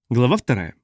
Глава 2.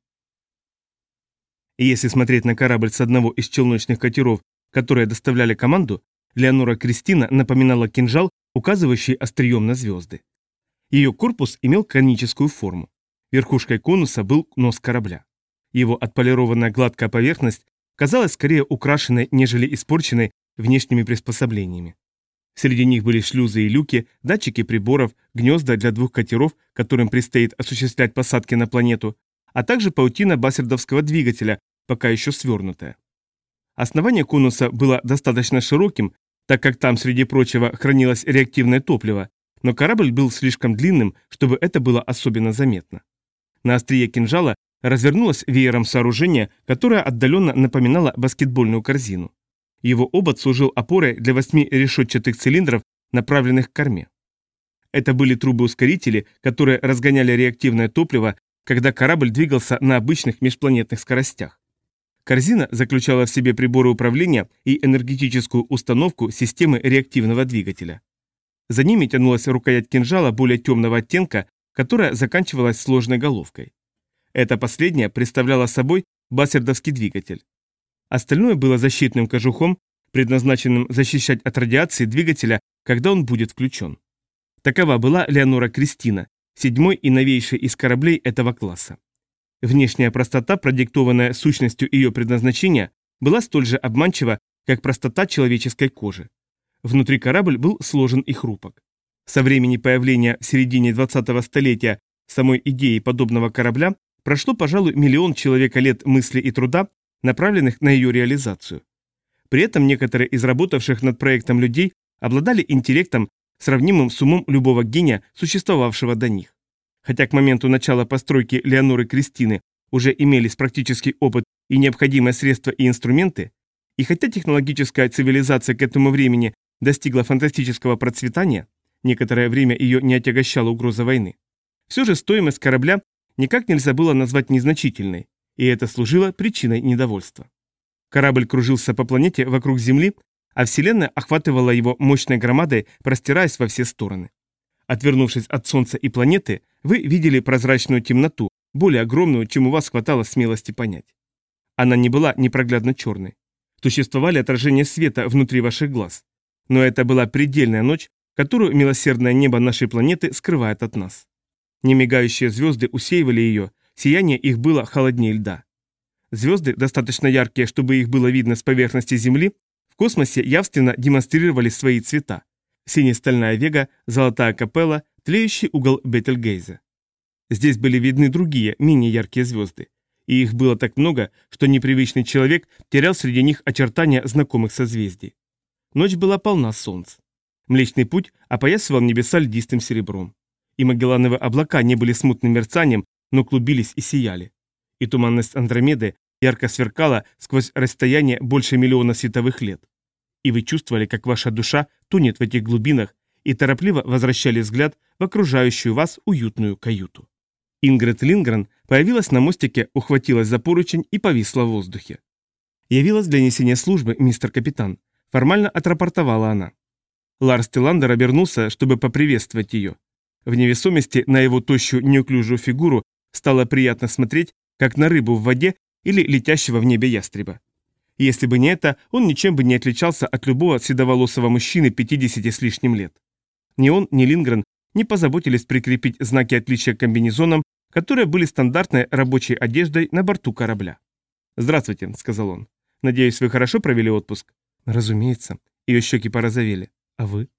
Если смотреть на корабль с одного из челночных катеров, которые доставляли команду, Леонора Кристина напоминала кинжал, указывающий острием на звезды. Ее корпус имел коническую форму. Верхушкой конуса был нос корабля. Его отполированная гладкая поверхность казалась скорее украшенной, нежели испорченной внешними приспособлениями. Среди них были шлюзы и люки, датчики приборов, гнезда для двух катеров, которым предстоит осуществлять посадки на планету, а также паутина бассердовского двигателя, пока еще свернутая. Основание конуса было достаточно широким, так как там, среди прочего, хранилось реактивное топливо, но корабль был слишком длинным, чтобы это было особенно заметно. На острие кинжала развернулось веером сооружение, которое отдаленно напоминало баскетбольную корзину. Его обод служил опорой для 8 решетчатых цилиндров, направленных к корме. Это были трубы-ускорители, которые разгоняли реактивное топливо, когда корабль двигался на обычных межпланетных скоростях. Корзина заключала в себе приборы управления и энергетическую установку системы реактивного двигателя. За ними тянулась рукоять кинжала более темного оттенка, которая заканчивалась сложной головкой. Это последнее представляло собой бассердовский двигатель. Остальное было защитным кожухом, предназначенным защищать от радиации двигателя, когда он будет включен. Такова была Леонора Кристина, седьмой и новейший из кораблей этого класса. Внешняя простота, продиктованная сущностью ее предназначения, была столь же обманчива, как простота человеческой кожи. Внутри корабль был сложен и хрупок. Со времени появления в середине 20-го столетия самой идеи подобного корабля прошло, пожалуй, миллион человека-лет мысли и труда, направленных на ее реализацию. При этом некоторые из работавших над проектом людей обладали интеллектом, сравнимым с умом любого гения, существовавшего до них. Хотя к моменту начала постройки Леоноры Кристины уже имелись практический опыт и необходимые средства и инструменты, и хотя технологическая цивилизация к этому времени достигла фантастического процветания, некоторое время ее не отягощала угроза войны, все же стоимость корабля никак нельзя было назвать незначительной, и это служило причиной недовольства. Корабль кружился по планете вокруг Земли, а Вселенная охватывала его мощной громадой, простираясь во все стороны. Отвернувшись от Солнца и планеты, вы видели прозрачную темноту, более огромную, чем у вас хватало смелости понять. Она не была непроглядно черной. Существовали отражения света внутри ваших глаз. Но это была предельная ночь, которую милосердное небо нашей планеты скрывает от нас. Немигающие звезды усеивали ее, сияние их было холоднее льда. Звезды, достаточно яркие, чтобы их было видно с поверхности Земли, в космосе явственно демонстрировали свои цвета. Сине-стальная Вега, золотая Капелла, тлеющий угол Бетельгейзе. Здесь были видны другие, менее яркие звезды. И их было так много, что непривычный человек терял среди них очертания знакомых созвездий. Ночь была полна солнц. Млечный путь опоясывал небеса льдистым серебром. И Магеллановы облака не были смутным мерцанием, но клубились и сияли. И туманность Андромеды ярко сверкала сквозь расстояние больше миллиона световых лет. И вы чувствовали, как ваша душа тонет в этих глубинах, и торопливо возвращали взгляд в окружающую вас уютную каюту. Ингрид Линдгрен появилась на мостике, ухватилась за поручень и повисла в воздухе. «Явилась для несения службы, мистер капитан», — формально отрапортовала она. Ларс Тиландер обернулся, чтобы поприветствовать ее. В невесомости на его тощую неуклюжую фигуру стало приятно смотреть, как на рыбу в воде или летящего в небе ястреба. Если бы не это, он ничем бы не отличался от любого седоволосого мужчины 50 с лишним лет. Ни он, ни Линдгрен не позаботились прикрепить знаки отличия к комбинезонам, которые были стандартной рабочей одеждой на борту корабля. «Здравствуйте», — сказал он. «Надеюсь, вы хорошо провели отпуск?» «Разумеется». Ее щеки порозовели. «А вы?»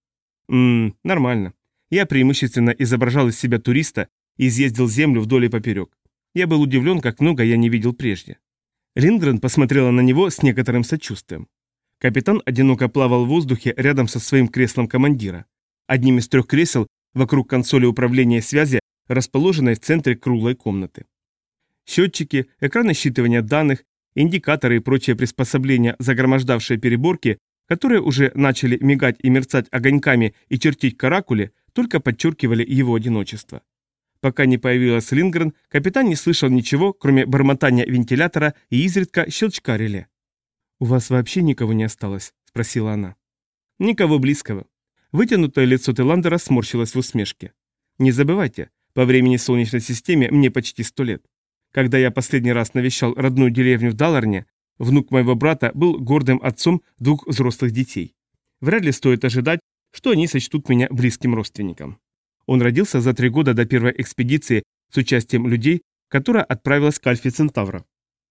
Нормально. Я преимущественно изображал из себя туриста и изъездил землю вдоль и поперек. Я был удивлен, как много я не видел прежде». Линдгрен посмотрела на него с некоторым сочувствием. Капитан одиноко плавал в воздухе рядом со своим креслом командира. Одним из 3 кресел вокруг консоли управления и связи, расположенной в центре круглой комнаты. Счетчики, экраны считывания данных, индикаторы и прочие приспособления, загромождавшие переборки, которые уже начали мигать и мерцать огоньками и чертить каракули, только подчеркивали его одиночество. Пока не появилась Линдгрен, капитан не слышал ничего, кроме бормотания вентилятора и изредка щелчка реле. «У вас вообще никого не осталось?» – спросила она. «Никого близкого». Вытянутое лицо Тиландера сморщилось в усмешке. «Не забывайте, по времени в Солнечной системе мне почти 100 лет. Когда я последний раз навещал родную деревню в Даларне, внук моего брата был гордым отцом двух взрослых детей. Вряд ли стоит ожидать, что они сочтут меня близким родственником. Он родился за 3 года до первой экспедиции с участием людей, которая отправилась к Альфе Центавра.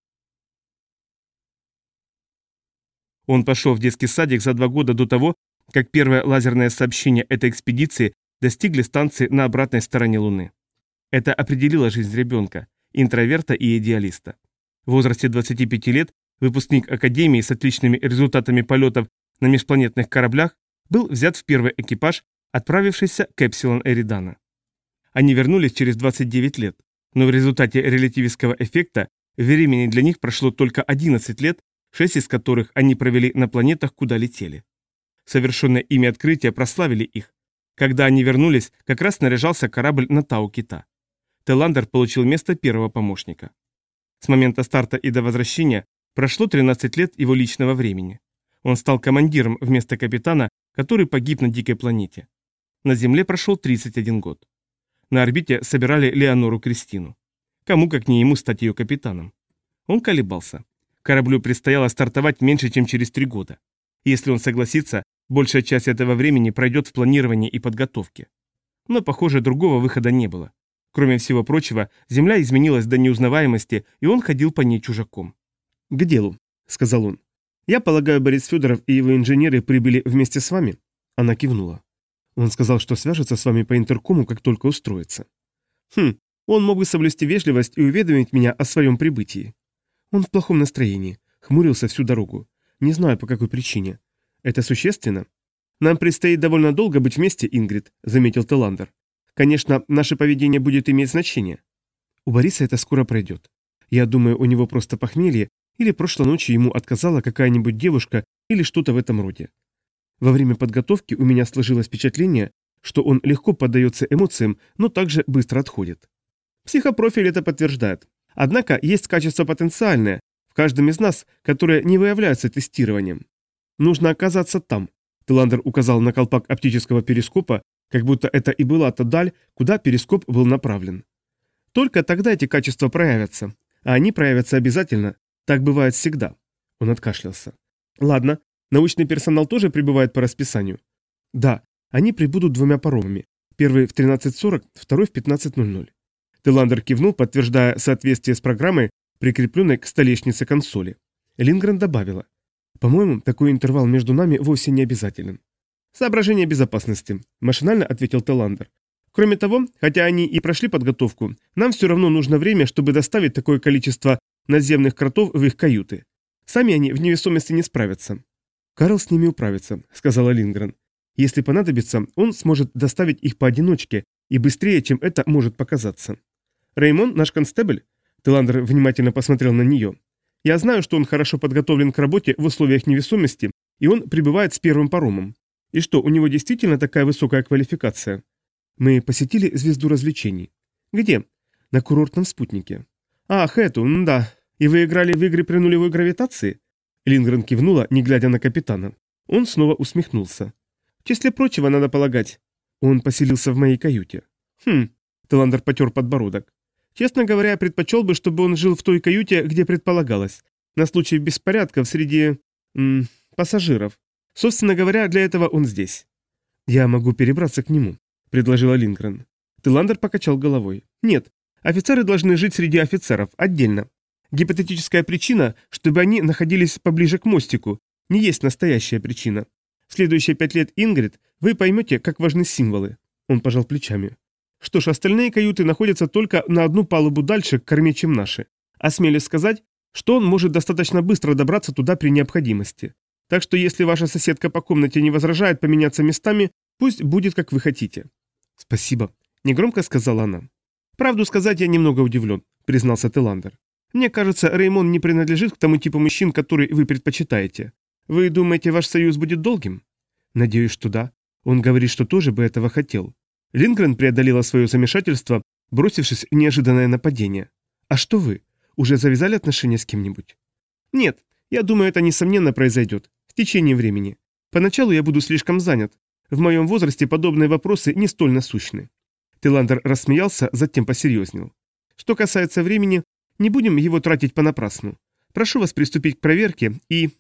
Он пошел в детский садик за 2 года до того, как первое лазерное сообщение этой экспедиции достигли станции на обратной стороне Луны. Это определило жизнь ребенка, интроверта и идеалиста. В возрасте 25 лет выпускник Академии с отличными результатами полетов на межпланетных кораблях был взят в первый экипаж, отправившийся к Эпсилон Эридана. Они вернулись через 29 лет, но в результате релятивистского эффекта времени для них прошло только 11 лет, 6 из которых они провели на планетах, куда летели. Совершенное ими открытие прославили их. Когда они вернулись, как раз снаряжался корабль на Тау-Кита. Теландер получил место первого помощника. С момента старта и до возвращения прошло 13 лет его личного времени. Он стал командиром вместо капитана, который погиб на дикой планете. На Земле прошел 31 год. На орбите собирали Леонору Кристину. Кому как не ему стать ее капитаном? Он колебался. Кораблю предстояло стартовать меньше, чем через 3 года. Если он согласится, большая часть этого времени пройдет в планировании и подготовке. Но, похоже, другого выхода не было. Кроме всего прочего, Земля изменилась до неузнаваемости, и он ходил по ней чужаком. «К делу», — сказал он. «Я полагаю, Борис Федоров и его инженеры прибыли вместе с вами?» Она кивнула. «Он сказал, что свяжется с вами по интеркому, как только устроится». Он мог бы соблюсти вежливость и уведомить меня о своем прибытии. Он в плохом настроении, хмурился всю дорогу. Не знаю, по какой причине. Это существенно? Нам предстоит довольно долго быть вместе, Ингрид, заметил Теландер. Конечно, наше поведение будет иметь значение. У Бориса это скоро пройдет. Я думаю, у него просто похмелье, или прошлой ночью ему отказала какая-нибудь девушка, или что-то в этом роде. Во время подготовки у меня сложилось впечатление, что он легко поддается эмоциям, но также быстро отходит. Психопрофиль это подтверждает. Однако есть качество потенциальное в каждом из нас, которое не выявляется тестированием. Нужно оказаться там. Теландер указал на колпак оптического перископа, как будто это и была та даль, куда перископ был направлен. Только тогда эти качества проявятся. А они проявятся обязательно. Так бывает всегда. Он откашлялся. Ладно, научный персонал тоже прибывает по расписанию? Да, они прибудут 2 паромами. Первый в 13:40, второй в 15:00. Теландер кивнул, подтверждая соответствие с программой, прикрепленной к столешнице консоли. Лингрен добавила. По-моему, такой интервал между нами вовсе не обязателен. Соображение безопасности, машинально ответил Теландер. Кроме того, хотя они и прошли подготовку, нам все равно нужно время, чтобы доставить такое количество наземных кротов в их каюты. Сами они в невесомости не справятся. Карл с ними управится, сказала Лингрен. Если понадобится, он сможет доставить их поодиночке и быстрее, чем это может показаться. Реймон, наш констебль? Теландер внимательно посмотрел на нее. Я знаю, что он хорошо подготовлен к работе в условиях невесомости, и он прибывает с первым паромом. И что, у него действительно такая высокая квалификация? Мы посетили звезду развлечений. Где? На курортном спутнике. Ах, эту, да. И вы играли в игры при нулевой гравитации? Лингрен кивнула, не глядя на капитана. Он снова усмехнулся. В числе прочего, надо полагать. Он поселился в моей каюте. Теландер потер подбородок. Честно говоря, я предпочел бы, чтобы он жил в той каюте, где предполагалось, на случай беспорядков среди... пассажиров. Собственно говоря, для этого он здесь. Я могу перебраться к нему, предложила Лингрен. Теландер покачал головой. Нет, офицеры должны жить среди офицеров, отдельно. Гипотетическая причина, чтобы они находились поближе к мостику, не есть настоящая причина. В следующие 5 лет, Ингрид, вы поймете, как важны символы. Он пожал плечами. Что ж, остальные каюты находятся только на одну палубу дальше к корме, чем наши. Осмелюсь сказать, что он может достаточно быстро добраться туда при необходимости. Так что если ваша соседка по комнате не возражает поменяться местами, пусть будет, как вы хотите. Спасибо, негромко сказала она. Правду сказать, я немного удивлен, признался Теландер. Мне кажется, Реймон не принадлежит к тому типу мужчин, который вы предпочитаете. Вы думаете, ваш союз будет долгим? Надеюсь, что да. Он говорит, что тоже бы этого хотел. Лингрен преодолела свое замешательство, бросившись в неожиданное нападение. А что вы? Уже завязали отношения с кем-нибудь? Нет, я думаю, это несомненно произойдет. В течение времени. Поначалу я буду слишком занят. В моем возрасте подобные вопросы не столь насущны. Теландер рассмеялся, затем посерьезнел. Что касается времени, Не будем его тратить понапрасну. Прошу вас приступить к проверке и...»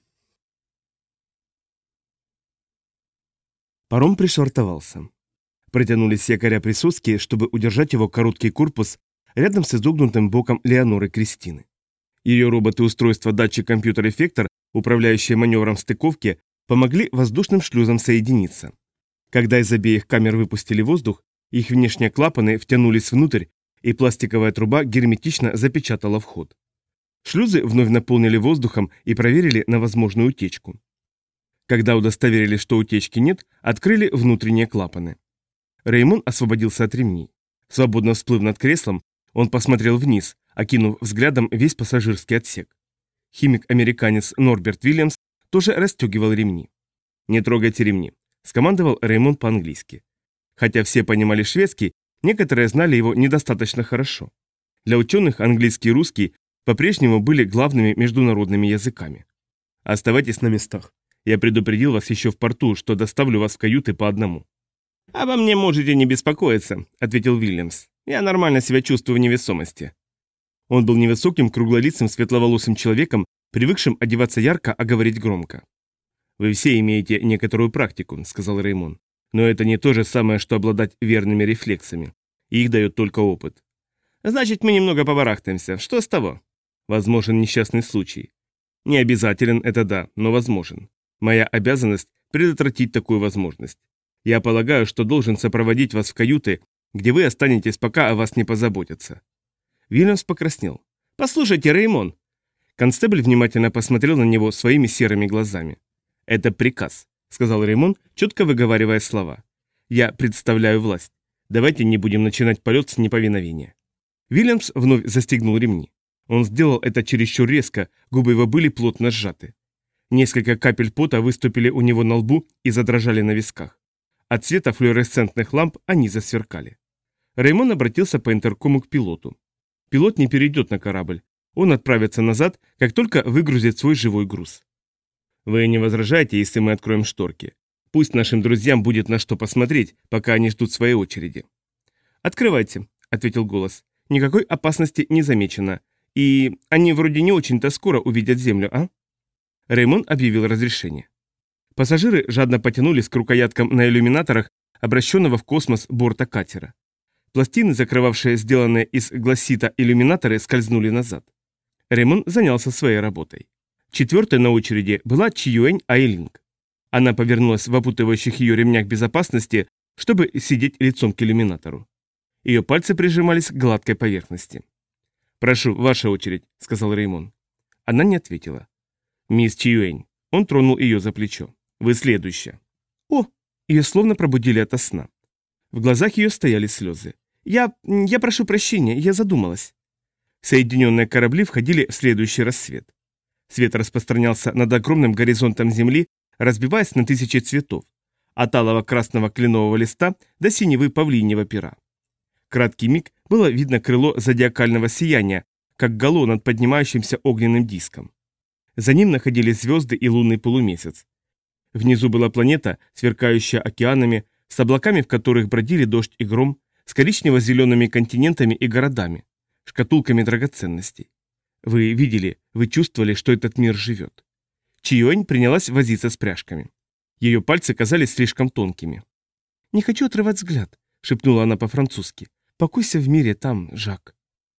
Паром пришвартовался. Протянулись якоря присоски, чтобы удержать его короткий корпус рядом с изогнутым боком Леоноры Кристины. Ее роботы-устройства датчик-компьютер-эффектор, управляющие маневром стыковки, помогли воздушным шлюзам соединиться. Когда из обеих камер выпустили воздух, их внешние клапаны втянулись внутрь, и пластиковая труба герметично запечатала вход. Шлюзы вновь наполнили воздухом и проверили на возможную утечку. Когда удостоверились, что утечки нет, открыли внутренние клапаны. Реймон освободился от ремней. Свободно всплыв над креслом, он посмотрел вниз, окинув взглядом весь пассажирский отсек. Химик-американец Норберт Вильямс тоже расстегивал ремни. «Не трогайте ремни», — скомандовал Реймон по-английски. Хотя все понимали шведский, некоторые знали его недостаточно хорошо. Для ученых английский и русский по-прежнему были главными международными языками. «Оставайтесь на местах. Я предупредил вас еще в порту, что доставлю вас в каюты по одному». «Обо мне можете не беспокоиться», — ответил Вильямс. «Я нормально себя чувствую в невесомости». Он был невысоким, круглолицым, светловолосым человеком, привыкшим одеваться ярко, а говорить громко. «Вы все имеете некоторую практику», — сказал Реймон. «Но это не то же самое, что обладать верными рефлексами. Их дает только опыт». «Значит, мы немного побарахтаемся. Что с того?» «Возможен несчастный случай». «Не обязателен, это да, но возможен. Моя обязанность — предотвратить такую возможность. Я полагаю, что должен сопроводить вас в каюты, где вы останетесь, пока о вас не позаботятся». Вильямс покраснел. «Послушайте, Реймон!» Констебль внимательно посмотрел на него своими серыми глазами. «Это приказ», — сказал Реймон, четко выговаривая слова. «Я представляю власть. Давайте не будем начинать полет с неповиновения». Вильямс вновь застегнул ремни. Он сделал это чересчур резко, губы его были плотно сжаты. Несколько капель пота выступили у него на лбу и задрожали на висках. От света флуоресцентных ламп они засверкали. Реймон обратился по интеркому к пилоту. Пилот не перейдет на корабль. Он отправится назад, как только выгрузит свой живой груз. «Вы не возражаете, если мы откроем шторки? Пусть нашим друзьям будет на что посмотреть, пока они ждут своей очереди». «Открывайте», — ответил голос. «Никакой опасности не замечено. И они вроде не очень-то скоро увидят Землю, а?» Реймон объявил разрешение. Пассажиры жадно потянулись к рукояткам на иллюминаторах, обращенного в космос борта катера. Пластины, закрывавшие сделанные из гласита иллюминаторы, скользнули назад. Реймон занялся своей работой. Четвертой на очереди была Чиюэнь Айлинг. Она повернулась в опутывающих ее ремнях безопасности, чтобы сидеть лицом к иллюминатору. Ее пальцы прижимались к гладкой поверхности. «Прошу, ваша очередь», — сказал Реймон. Она не ответила. «Мисс Чиюэнь». Он тронул ее за плечо. «Вы следующая». «О!» Ее словно пробудили ото сна. В глазах ее стояли слезы. Я прошу прощения, я задумалась». Соединенные корабли входили в следующий рассвет. Свет распространялся над огромным горизонтом Земли, разбиваясь на тысячи цветов, от алого красного кленового листа до синевы павлиньего пера. Краткий миг было видно крыло зодиакального сияния, как гало над поднимающимся огненным диском. За ним находились звезды и лунный полумесяц. Внизу была планета, сверкающая океанами, с облаками, в которых бродили дождь и гром, с коричнево-зелеными континентами и городами, шкатулками драгоценностей. Вы видели, вы чувствовали, что этот мир живет. Чиюэнь принялась возиться с пряжками. Ее пальцы казались слишком тонкими. «Не хочу отрывать взгляд», — шепнула она по-французски. «Покойся в мире там, Жак».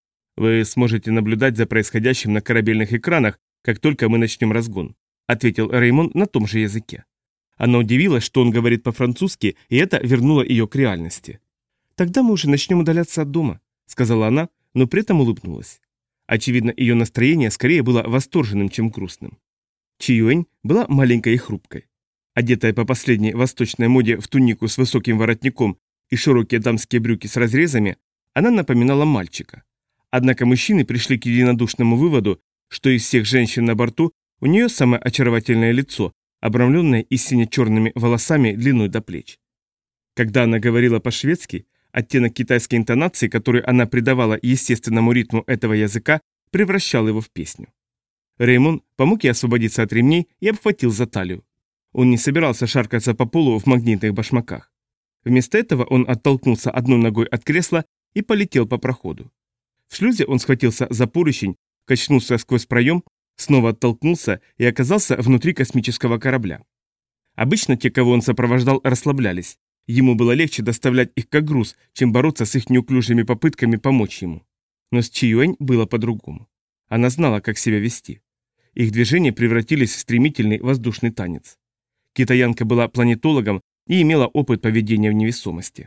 «Вы сможете наблюдать за происходящим на корабельных экранах, как только мы начнем разгон», — ответил Реймон на том же языке. Она удивилась, что он говорит по-французски, и это вернуло ее к реальности. «Тогда мы уже начнем удаляться от дома», — сказала она, но при этом улыбнулась. Очевидно, ее настроение скорее было восторженным, чем грустным. Чиюэнь была маленькой и хрупкой. Одетая по последней восточной моде в тунику с высоким воротником и широкие дамские брюки с разрезами, она напоминала мальчика. Однако мужчины пришли к единодушному выводу, что из всех женщин на борту у нее самое очаровательное лицо, обрамленное и сине-черными волосами длиной до плеч. Когда она говорила по-шведски, оттенок китайской интонации, который она придавала естественному ритму этого языка, превращал его в песню. Реймон помог ей освободиться от ремней и обхватил за талию. Он не собирался шаркаться по полу в магнитных башмаках. Вместо этого он оттолкнулся одной ногой от кресла и полетел по проходу. В шлюзе он схватился за поручень, качнулся сквозь проем, снова оттолкнулся и оказался внутри космического корабля. Обычно те, кого он сопровождал, расслаблялись. Ему было легче доставлять их как груз, чем бороться с их неуклюжими попытками помочь ему. Но с Чиюэнь было по-другому. Она знала, как себя вести. Их движения превратились в стремительный воздушный танец. Китаянка была планетологом и имела опыт поведения в невесомости.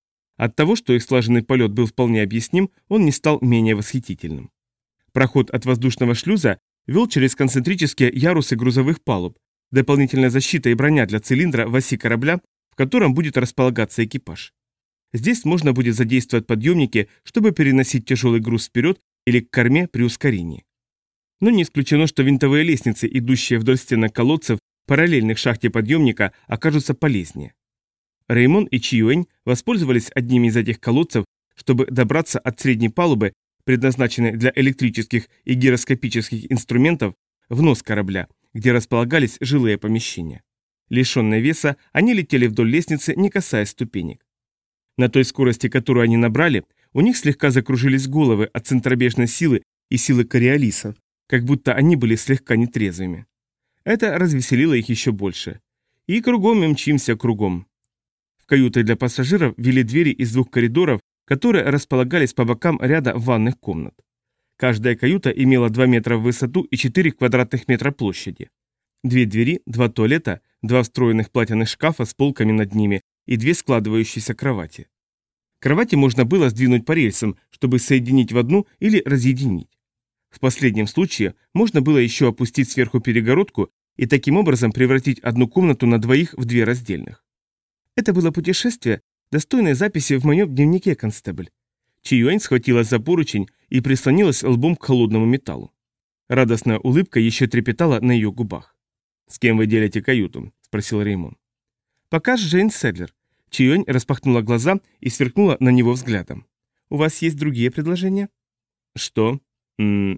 От того, что их слаженный полет был вполне объясним, он не стал менее восхитительным. Проход от воздушного шлюза вел через концентрические ярусы грузовых палуб, дополнительная защита и броня для цилиндра в оси корабля, в котором будет располагаться экипаж. Здесь можно будет задействовать подъемники, чтобы переносить тяжелый груз вперед или к корме при ускорении. Но не исключено, что винтовые лестницы, идущие вдоль стенок колодцев, параллельных шахте подъемника, окажутся полезнее. Реймон и Чиюэнь воспользовались одними из этих колодцев, чтобы добраться от средней палубы, предназначенной для электрических и гироскопических инструментов, в нос корабля, где располагались жилые помещения. Лишенные веса, они летели вдоль лестницы, не касаясь ступенек. На той скорости, которую они набрали, у них слегка закружились головы от центробежной силы и силы Кориолиса, как будто они были слегка нетрезвыми. Это развеселило их еще больше. И кругом мы мчимся кругом. В каюты для пассажиров вели двери из двух коридоров, которые располагались по бокам ряда ванных комнат. Каждая каюта имела 2 метра в высоту и 4 квадратных метра площади. 2 двери, 2 туалета, 2 встроенных платяных шкафа с полками над ними и 2 складывающиеся кровати. Кровати можно было сдвинуть по рельсам, чтобы соединить в одну или разъединить. В последнем случае можно было еще опустить сверху перегородку и таким образом превратить одну комнату на двоих в 2 раздельных. Это было путешествие, достойное записи в моем дневнике, констебль. Чиюэнь схватилась за поручень и прислонилась лбом к холодному металлу. Радостная улыбка еще трепетала на ее губах. «С кем вы делите каюту?» – спросил Реймон. «Пока с Джейн Седлер». Чиюэнь распахнула глаза и сверкнула на него взглядом. «У вас есть другие предложения?» «Что? Мы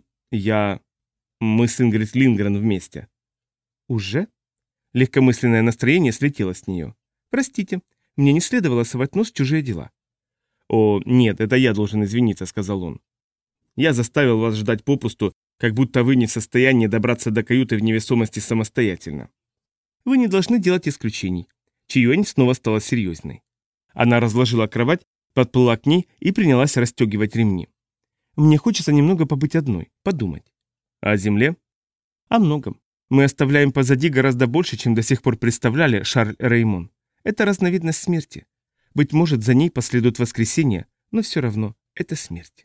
с Ингрид Линдгрен вместе». «Уже?» Легкомысленное настроение слетело с нее. «Простите, мне не следовало совать нос в чужие дела». «О, нет, это я должен извиниться», — сказал он. «Я заставил вас ждать попусту, как будто вы не в состоянии добраться до каюты в невесомости самостоятельно». «Вы не должны делать исключений». Чиюэнь снова стала серьезной. Она разложила кровать, подплыла к ней и принялась расстегивать ремни. «Мне хочется немного побыть одной, подумать». «О земле?» «О многом. Мы оставляем позади гораздо больше, чем до сих пор представляли, Шарль Реймон. Это разновидность смерти. Быть может, за ней последует воскресенье, но все равно это смерть».